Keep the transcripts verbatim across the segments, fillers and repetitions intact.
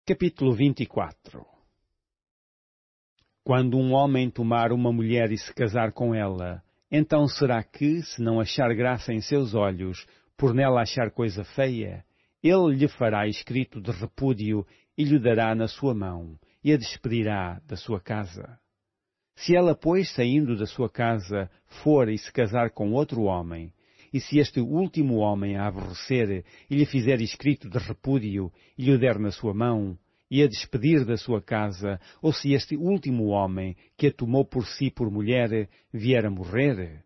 Capítulo vinte e quatro. Quando um homem tomar uma mulher e se casar com ela, então será que, se não achar graça em seus olhos, por nela achar coisa feia, ele lhe fará escrito de repúdio e lhe dará na sua mão, e a despedirá da sua casa. Se ela, pois, saindo da sua casa, for e se casar com outro homem, e se este último homem a aborrecer e lhe fizer escrito de repúdio e lhe der na sua mão, e a despedir da sua casa, ou se este último homem, que a tomou por si por mulher, vier a morrer,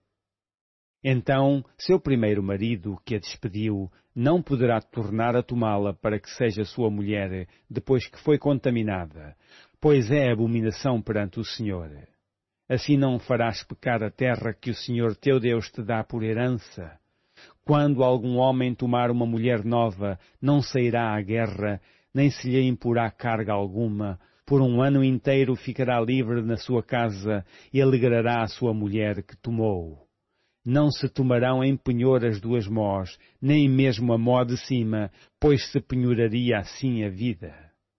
então seu primeiro marido, que a despediu, não poderá tornar a tomá-la para que seja sua mulher, depois que foi contaminada, pois é abominação perante o Senhor. Assim não farás pecar a terra que o Senhor teu Deus te dá por herança. Quando algum homem tomar uma mulher nova, não sairá à guerra, nem se lhe imporá carga alguma. Por um ano inteiro ficará livre na sua casa e alegrará a sua mulher que tomou. Não se tomarão em penhor as duas mós, nem mesmo a mó de cima, pois se penhoraria assim a vida.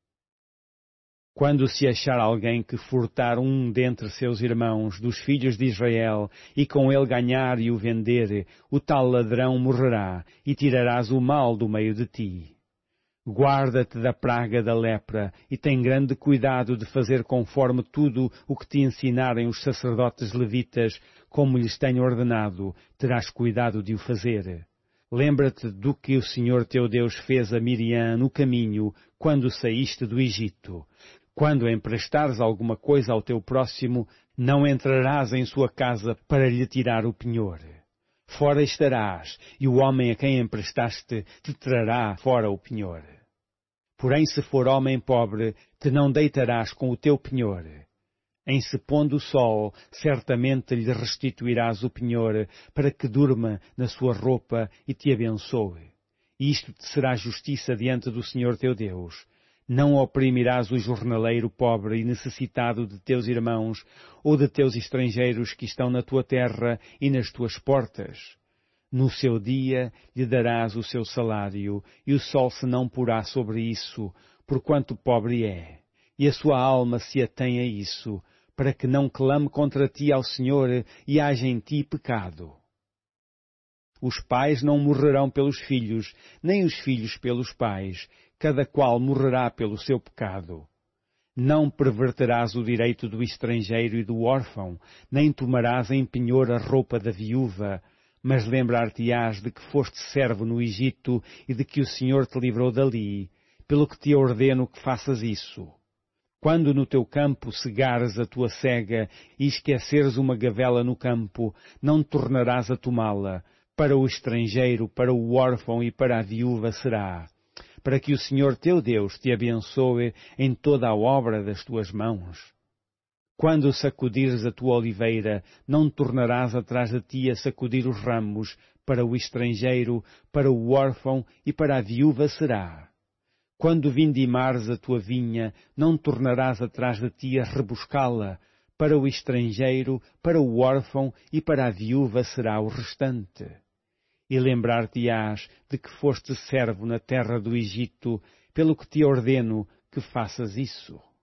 Quando se achar alguém que furtar um dentre seus irmãos, dos filhos de Israel, e com ele ganhar e o vender, o tal ladrão morrerá, e tirarás o mal do meio de ti. Guarda-te da praga da lepra, e tem grande cuidado de fazer conforme tudo o que te ensinarem os sacerdotes levitas, como lhes tenho ordenado, terás cuidado de o fazer. Lembra-te do que o Senhor teu Deus fez a Miriam no caminho, quando saíste do Egito. Quando emprestares alguma coisa ao teu próximo, não entrarás em sua casa para lhe tirar o penhor. Fora estarás, e o homem a quem emprestaste te trará fora o penhor. Porém, se for homem pobre, te não deitarás com o teu penhor. Em se pondo o sol, certamente lhe restituirás o penhor, para que durma na sua roupa e te abençoe. E isto te será justiça diante do Senhor teu Deus. Não oprimirás o jornaleiro pobre e necessitado de teus irmãos, ou de teus estrangeiros que estão na tua terra e nas tuas portas. No seu dia lhe darás o seu salário, e o sol se não porá sobre isso, porquanto pobre é, e a sua alma se atém a isso, para que não clame contra ti ao Senhor e haja em ti pecado. Os pais não morrerão pelos filhos, nem os filhos pelos pais, cada qual morrerá pelo seu pecado. Não perverterás o direito do estrangeiro e do órfão, nem tomarás em penhor a roupa da viúva, mas lembrar-te-ás de que foste servo no Egito e de que o Senhor te livrou dali, pelo que te ordeno que faças isso. Quando no teu campo cegares a tua cega e esqueceres uma gavela no campo, não tornarás a tomá-la. Para o estrangeiro, para o órfão e para a viúva será, para que o Senhor teu Deus te abençoe em toda a obra das tuas mãos. Quando sacudires a tua oliveira, não tornarás atrás de ti a sacudir os ramos, para o estrangeiro, para o órfão e para a viúva será. Quando vindimares a tua vinha, não tornarás atrás de ti a rebuscá-la, para o estrangeiro, para o órfão e para a viúva será o restante. E lembrar-te-ás de que foste servo na terra do Egito, pelo que te ordeno que faças isso.